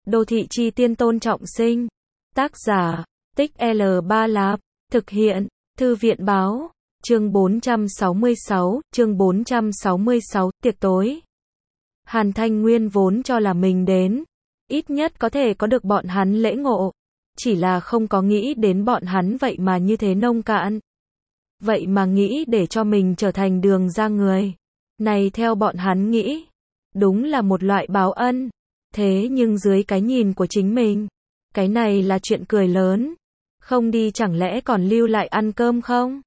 Đô thị chi tiên Tôn Trọng Sinh. Tác giả, Tích L3 Lạp. Thực hiện, Thư viện báo. Chương 466, chương 466, tiệc tối. Hàn Thanh Nguyên vốn cho là mình đến, ít nhất có thể có được bọn hắn lễ ngộ. Chỉ là không có nghĩ đến bọn hắn vậy mà như thế nông cạn. Vậy mà nghĩ để cho mình trở thành Đường ra người. Này theo bọn hắn nghĩ, đúng là một loại báo ân. Thế nhưng dưới cái nhìn của chính mình, cái này là chuyện cười lớn. Không đi chẳng lẽ còn lưu lại ăn cơm không?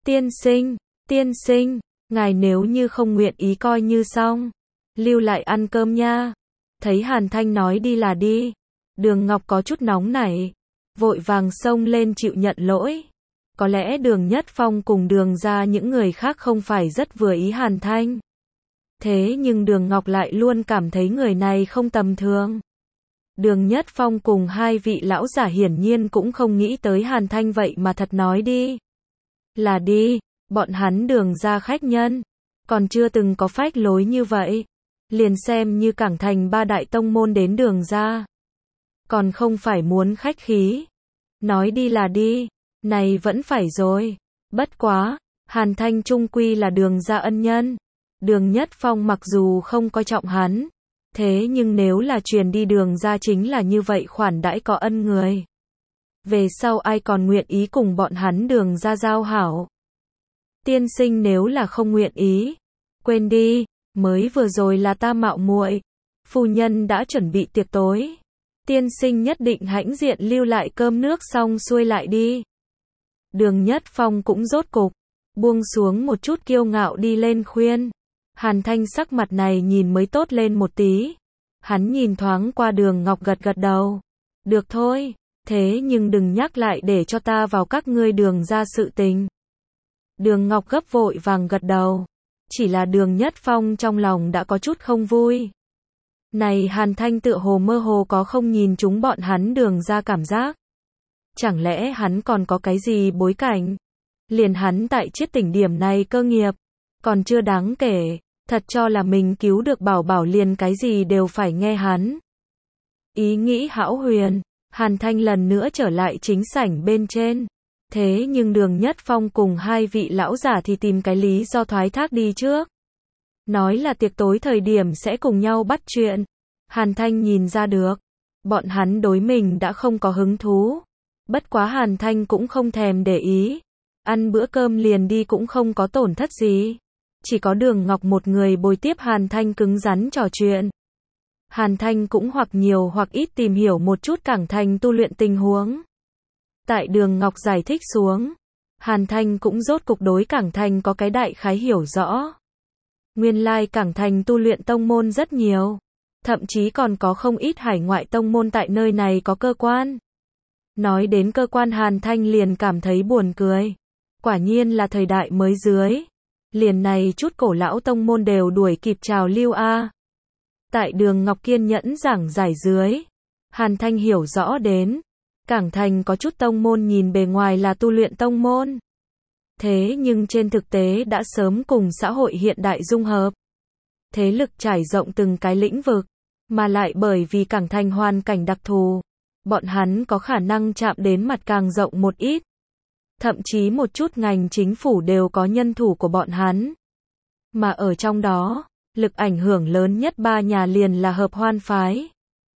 Tiên sinh, ngài nếu như không nguyện ý coi như xong. Lưu lại ăn cơm nha. Thấy Hàn Thanh nói đi là đi. Đường Ngọc có chút nóng nảy. Vội vàng xông lên chịu nhận lỗi. Có lẽ Đường Nhất Phong cùng Đường ra những người khác không phải rất vừa ý Hàn Thanh. Thế nhưng Đường Ngọc lại luôn cảm thấy người này không tầm thường. Đường Nhất Phong cùng hai vị lão giả hiển nhiên cũng không nghĩ tới Hàn Thanh vậy mà thật nói đi. Là đi, bọn hắn Đường ra khách nhân. Còn chưa từng có phách lối như vậy. Liền xem như cảng thành ba đại tông môn đến Đường ra. Còn không phải muốn khách khí. Nói đi là đi, này vẫn phải rồi. Bất quá, Hàn Thanh trung quy là Đường ra ân nhân. Đường Nhất Phong mặc dù không coi trọng hắn, thế nhưng nếu là truyền đi Đường ra chính là như vậy khoản đãi có ân người. Về sau ai còn nguyện ý cùng bọn hắn Đường ra giao hảo. Tiên sinh nếu là không nguyện ý, quên đi, mới vừa rồi là ta mạo muội. Phu nhân đã chuẩn bị tiệc tối. Tiên sinh nhất định hãnh diện lưu lại cơm nước xong xuôi lại đi. Đường Nhất Phong cũng rốt cục buông xuống một chút kiêu ngạo đi lên khuyên. Hàn Thanh sắc mặt này nhìn mới tốt lên một tí. Hắn nhìn thoáng qua Đường Ngọc gật gật đầu. Được thôi, thế nhưng đừng nhắc lại để cho ta vào các ngươi Đường ra sự tình. Đường Ngọc gấp vội vàng gật đầu. Chỉ là Đường Nhất Phong trong lòng đã có chút không vui. Này Hàn Thanh tựa hồ mơ hồ có không nhìn chúng bọn hắn Đường ra cảm giác. Chẳng lẽ hắn còn có cái gì bối cảnh? Liền hắn tại Chiết Tỉnh điểm này cơ nghiệp còn chưa đáng kể, thật cho là mình cứu được Bảo Bảo liền cái gì đều phải nghe hắn. Ý nghĩ hão huyền, Hàn Thanh lần nữa trở lại chính sảnh bên trên. Thế nhưng Đường Nhất Phong cùng hai vị lão giả thì tìm cái lý do thoái thác đi trước. Nói là tiệc tối thời điểm sẽ cùng nhau bắt chuyện. Hàn Thanh nhìn ra được, bọn hắn đối mình đã không có hứng thú. Bất quá Hàn Thanh cũng không thèm để ý. Ăn bữa cơm liền đi cũng không có tổn thất gì. Chỉ có Đường Ngọc một người bồi tiếp Hàn Thanh cứng rắn trò chuyện. Hàn Thanh cũng hoặc nhiều hoặc ít tìm hiểu một chút cảng thành tu luyện tình huống. Tại Đường Ngọc giải thích xuống, Hàn Thanh cũng rốt cục đối cảng thành có cái đại khái hiểu rõ. Nguyên lai cảng thành tu luyện tông môn rất nhiều. Thậm chí còn có không ít hải ngoại tông môn tại nơi này có cơ quan. Nói đến cơ quan Hàn Thanh liền cảm thấy buồn cười. Quả nhiên là thời đại mới dưới. Liền này chút cổ lão tông môn đều đuổi kịp trào lưu a. Tại Đường Ngọc kiên nhẫn giảng giải dưới, Hàn Thanh hiểu rõ đến, cảng thành có chút tông môn nhìn bề ngoài là tu luyện tông môn. Thế nhưng trên thực tế đã sớm cùng xã hội hiện đại dung hợp. Thế lực trải rộng từng cái lĩnh vực, mà lại bởi vì cảng thành hoàn cảnh đặc thù, bọn hắn có khả năng chạm đến mặt càng rộng một ít. Thậm chí một chút ngành chính phủ đều có nhân thủ của bọn hắn. Mà ở trong đó, lực ảnh hưởng lớn nhất ba nhà liền là Hợp Hoan phái,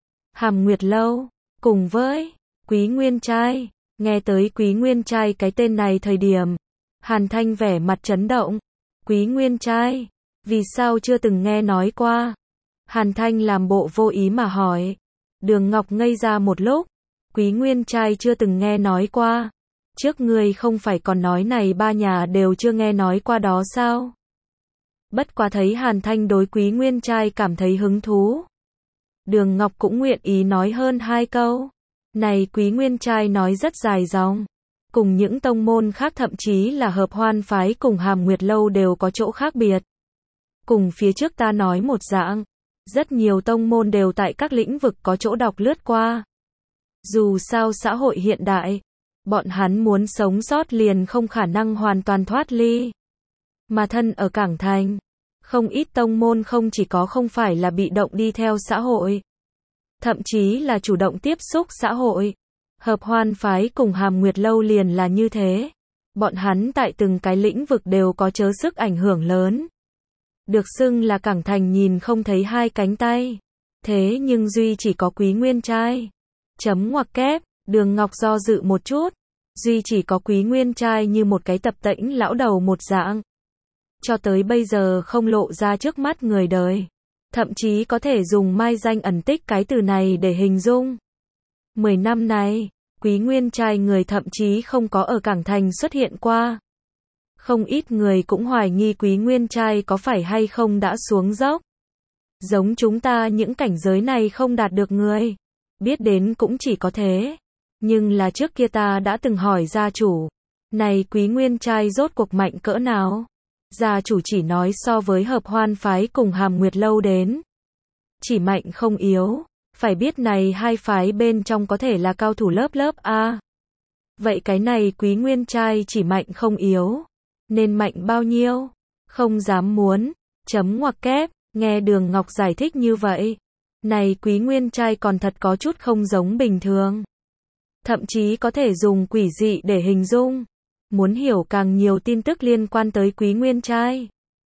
Hàm Nguyệt Lâu, cùng với Quý Nguyên Trai. Nghe tới Quý Nguyên Trai cái tên này thời điểm, Hàn Thanh vẻ mặt chấn động. Quý Nguyên Trai, vì sao chưa từng nghe nói qua? Hàn Thanh làm bộ vô ý mà hỏi. Đường Ngọc ngây ra một lúc. Quý Nguyên Trai chưa từng nghe nói qua. Trước ngươi không phải còn nói này ba nhà đều chưa nghe nói qua đó sao? Bất quá thấy Hàn Thanh đối Quý Nguyên Trai cảm thấy hứng thú. Đường Ngọc cũng nguyện ý nói hơn hai câu. Này Quý Nguyên Trai nói rất dài dòng. Cùng những tông môn khác thậm chí là Hợp Hoan phái cùng Hàm Nguyệt Lâu đều có chỗ khác biệt. Cùng phía trước ta nói một dạng. Rất nhiều tông môn đều tại các lĩnh vực có chỗ đọc lướt qua. Dù sao xã hội hiện đại, bọn hắn muốn sống sót liền không khả năng hoàn toàn thoát ly. Mà thân ở cảng thành, không ít tông môn không chỉ có không phải là bị động đi theo xã hội. thậm chí là chủ động tiếp xúc xã hội. Hợp Hoan phái cùng Hàm Nguyệt Lâu liền là như thế. Bọn hắn tại từng cái lĩnh vực đều có chớ sức ảnh hưởng lớn. Được xưng là cẳng thành nhìn không thấy hai cánh tay. Thế nhưng duy chỉ có Quý Nguyên trai. Chấm ngoặc kép, Đường Ngọc do dự một chút. Duy chỉ có Quý Nguyên trai như một cái tập tễnh lão đầu một dạng. Cho tới bây giờ không lộ ra trước mắt người đời. Thậm chí có thể dùng mai danh ẩn tích cái từ này để hình dung. 10 năm nay, Quý Nguyên trai người thậm chí không có ở Cảng Thành xuất hiện qua. Không ít người cũng hoài nghi Quý Nguyên trai có phải hay không đã xuống dốc. Giống chúng ta những cảnh giới này không đạt được người. Biết đến cũng chỉ có thế. Nhưng là trước kia ta đã từng hỏi gia chủ. Này Quý Nguyên trai rốt cuộc mạnh cỡ nào? Gia chủ chỉ nói so với Hợp Hoan phái cùng Hàm Nguyệt Lâu đến. Chỉ mạnh không yếu. Phải biết này hai phái bên trong có thể là cao thủ lớp lớp A. Vậy cái này Quý Nguyên trai chỉ mạnh không yếu. Nên mạnh bao nhiêu? Không dám muốn. Chấm ngoặc kép, nghe Đường Ngọc giải thích như vậy. Này Quý Nguyên trai còn thật có chút không giống bình thường. Thậm chí có thể dùng quỷ dị để hình dung. Muốn hiểu càng nhiều tin tức liên quan tới Quý Nguyên trai.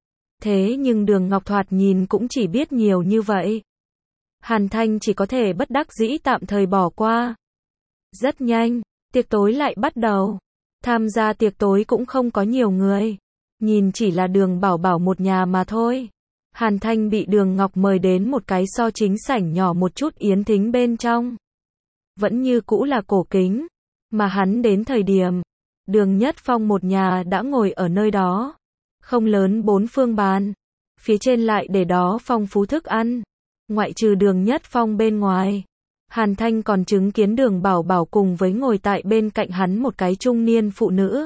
Thế nhưng Đường Ngọc thoạt nhìn cũng chỉ biết nhiều như vậy. Hàn Thanh chỉ có thể bất đắc dĩ tạm thời bỏ qua. Rất nhanh, tiệc tối lại bắt đầu. Tham gia tiệc tối cũng không có nhiều người. Nhìn chỉ là Đường Bảo Bảo một nhà mà thôi. Hàn Thanh bị Đường Ngọc mời đến một cái so chính sảnh nhỏ một chút yến thính bên trong. Vẫn như cũ là cổ kính. Mà hắn đến thời điểm, Đường Nhất Phong một nhà đã ngồi ở nơi đó. Không lớn 4 phương bàn. Phía trên lại để đó phong phú thức ăn. Ngoại trừ Đường Nhất Phong bên ngoài, Hàn Thanh còn chứng kiến Đường Bảo Bảo cùng với ngồi tại bên cạnh hắn một cái trung niên phụ nữ.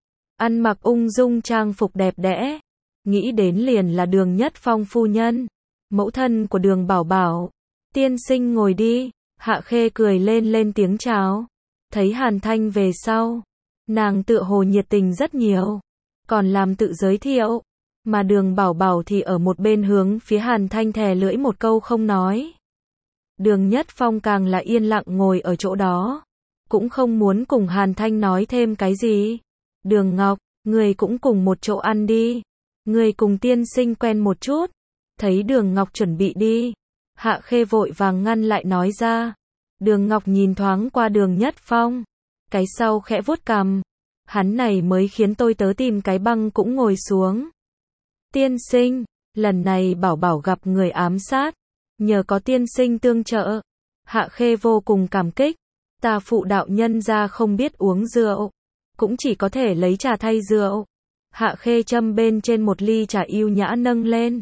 Ăn mặc ung dung trang phục đẹp đẽ. Nghĩ đến liền là Đường Nhất Phong phu nhân. Mẫu thân của Đường Bảo Bảo. Tiên sinh ngồi đi. Hạ Khê cười lên tiếng chào. Thấy Hàn Thanh về sau. Nàng tựa hồ nhiệt tình rất nhiều. Còn làm tự giới thiệu. Mà Đường Bảo Bảo thì ở một bên hướng phía Hàn Thanh thè lưỡi một câu không nói. Đường Nhất Phong càng là yên lặng ngồi ở chỗ đó. Cũng không muốn cùng Hàn Thanh nói thêm cái gì. Đường Ngọc, người cũng cùng một chỗ ăn đi. Người cùng tiên sinh quen một chút. Thấy Đường Ngọc chuẩn bị đi. Hạ Khê vội vàng ngăn lại nói ra. Đường Ngọc nhìn thoáng qua Đường Nhất Phong. Cái sau khẽ vuốt cằm. Hắn này mới khiến tôi tớ tìm cái băng cũng ngồi xuống. Tiên sinh, lần này Bảo Bảo gặp người ám sát. Nhờ có tiên sinh tương trợ. Hạ Khê vô cùng cảm kích. Ta phụ đạo nhân ra không biết uống rượu. Cũng chỉ có thể lấy trà thay rượu. Hạ Khê châm bên trên một ly trà yêu nhã nâng lên.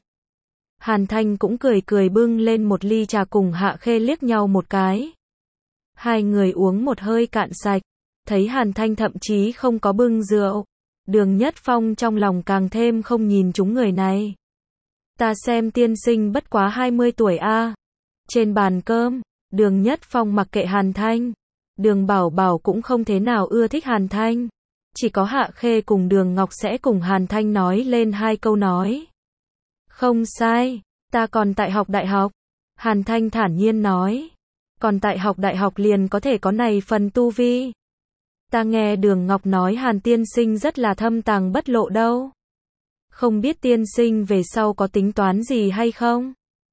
Hàn Thanh cũng cười bưng lên một ly trà cùng Hạ Khê liếc nhau một cái. Hai người uống một hơi cạn sạch. Thấy Hàn Thanh thậm chí không có bưng rượu. Đường Nhất Phong trong lòng càng thêm không nhìn chúng người này. Ta xem tiên sinh bất quá 20 tuổi a. Trên bàn cơm, Đường Nhất Phong mặc kệ Hàn Thanh. Đường Bảo Bảo cũng không thế nào ưa thích Hàn Thanh. Chỉ có Hạ Khê cùng Đường Ngọc sẽ cùng Hàn Thanh nói lên 2 câu nói. Không sai, ta còn tại học đại học. Hàn Thanh thản nhiên nói. Còn tại học đại học liền có thể có này phần tu vi. Ta nghe Đường Ngọc nói Hàn tiên sinh rất là thâm tàng bất lộ đâu. Không biết tiên sinh về sau có tính toán gì hay không?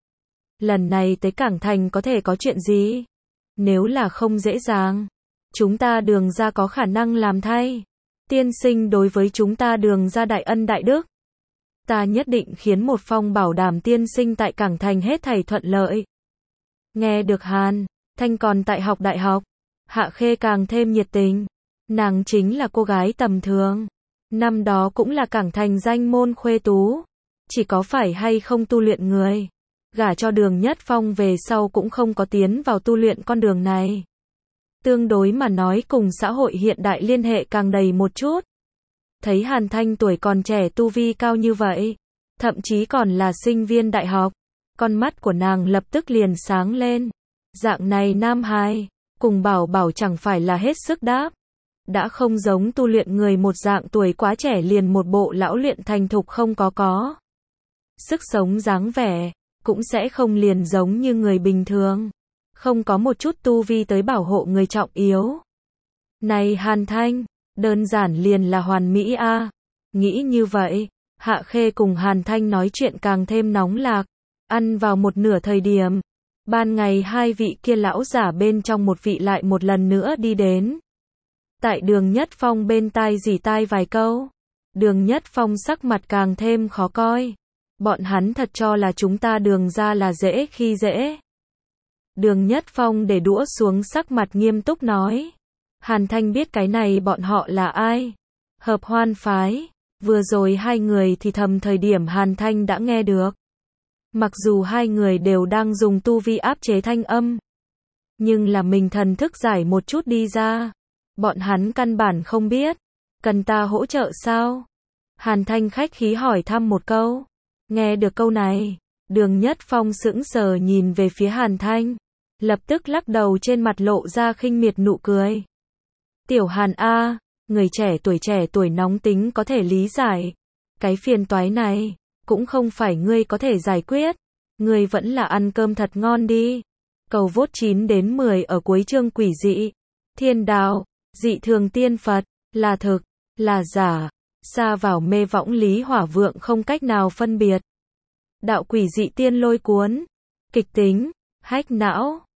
Lần này tới Cảng Thành có thể có chuyện gì? Nếu là không dễ dàng, chúng ta Đường gia có khả năng làm thay. Tiên sinh đối với chúng ta Đường gia đại ân đại đức. Ta nhất định khiến một phong bảo đảm tiên sinh tại Cảng Thành hết thảy thuận lợi. Nghe được Hàn Thanh còn tại học đại học, Hạ Khê càng thêm nhiệt tình. Nàng chính là cô gái tầm thường. Năm đó cũng là Cảng Thành danh môn khuê tú. Chỉ có phải hay không tu luyện người. Gả cho Đường Nhất Phong về sau cũng không có tiến vào tu luyện con đường này. Tương đối mà nói cùng xã hội hiện đại liên hệ càng đầy một chút. Thấy Hàn Thanh tuổi còn trẻ tu vi cao như vậy. Thậm chí còn là sinh viên đại học. Con mắt của nàng lập tức liền sáng lên. Dạng này nam hài. Cùng Bảo Bảo chẳng phải là hết sức đáp. Đã không giống tu luyện người một dạng tuổi quá trẻ liền một bộ lão luyện thành thục không có. Sức sống dáng vẻ, cũng sẽ không liền giống như người bình thường. không có một chút tu vi tới bảo hộ người trọng yếu. Này Hàn Thanh, đơn giản liền là hoàn mỹ a. Nghĩ như vậy, Hạ Khê cùng Hàn Thanh nói chuyện càng thêm nóng lạc. Ăn vào một nửa thời điểm, ban ngày hai vị kia lão giả bên trong một vị lại một lần nữa đi đến. Tại Đường Nhất Phong bên tai rỉ tai vài câu. Đường Nhất Phong sắc mặt càng thêm khó coi. Bọn hắn thật cho là chúng ta Đường ra là dễ khi dễ. Đường Nhất Phong để đũa xuống, sắc mặt nghiêm túc nói. Hàn Thanh biết cái này bọn họ là ai? Hợp Hoan phái. Vừa rồi hai người thì thầm thời điểm Hàn Thanh đã nghe được. Mặc dù hai người đều đang dùng tu vi áp chế thanh âm, nhưng là mình thần thức giải một chút đi ra. Bọn hắn căn bản không biết. Cần ta hỗ trợ sao? Hàn Thanh khách khí hỏi thăm một câu. Nghe được câu này, Đường Nhất Phong sững sờ nhìn về phía Hàn Thanh. Lập tức lắc đầu, trên mặt lộ ra khinh miệt nụ cười. Tiểu Hàn A, người trẻ tuổi nóng tính có thể lý giải. Cái phiền toái này, cũng không phải ngươi có thể giải quyết. Ngươi vẫn là ăn cơm thật ngon đi. Cầu vốt 9 đến 10 ở cuối chương. Quỷ dị, thiên đạo, dị thường tiên Phật, là thực, là giả, xa vào mê võng Lý Hỏa Vượng không cách nào phân biệt. Đạo quỷ dị tiên lôi cuốn, kịch tính, hách não.